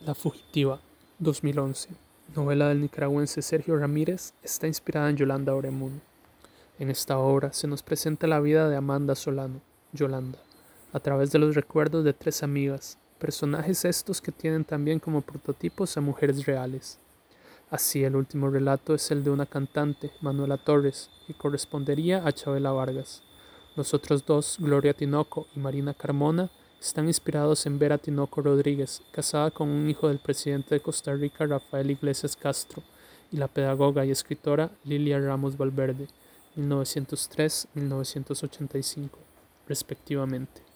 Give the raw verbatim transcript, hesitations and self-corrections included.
La fugitiva, dos mil once, novela del nicaragüense Sergio Ramírez, está inspirada en Yolanda Oremun. En esta obra se nos presenta la vida de Amanda Solano, Yolanda, a través de los recuerdos de tres amigas, personajes estos que tienen también como prototipos a mujeres reales. Así, el último relato es el de una cantante, Manuela Torres, que correspondería a Chabela Vargas. Los otros dos, Gloria Tinoco y Marina Carmona, están inspirados en Vera Tinoco Rodríguez, casada con un hijo del presidente de Costa Rica, Rafael Iglesias Castro, y la pedagoga y escritora Lilia Ramos Valverde, mil novecientos tres a mil novecientos ochenta y cinco, respectivamente.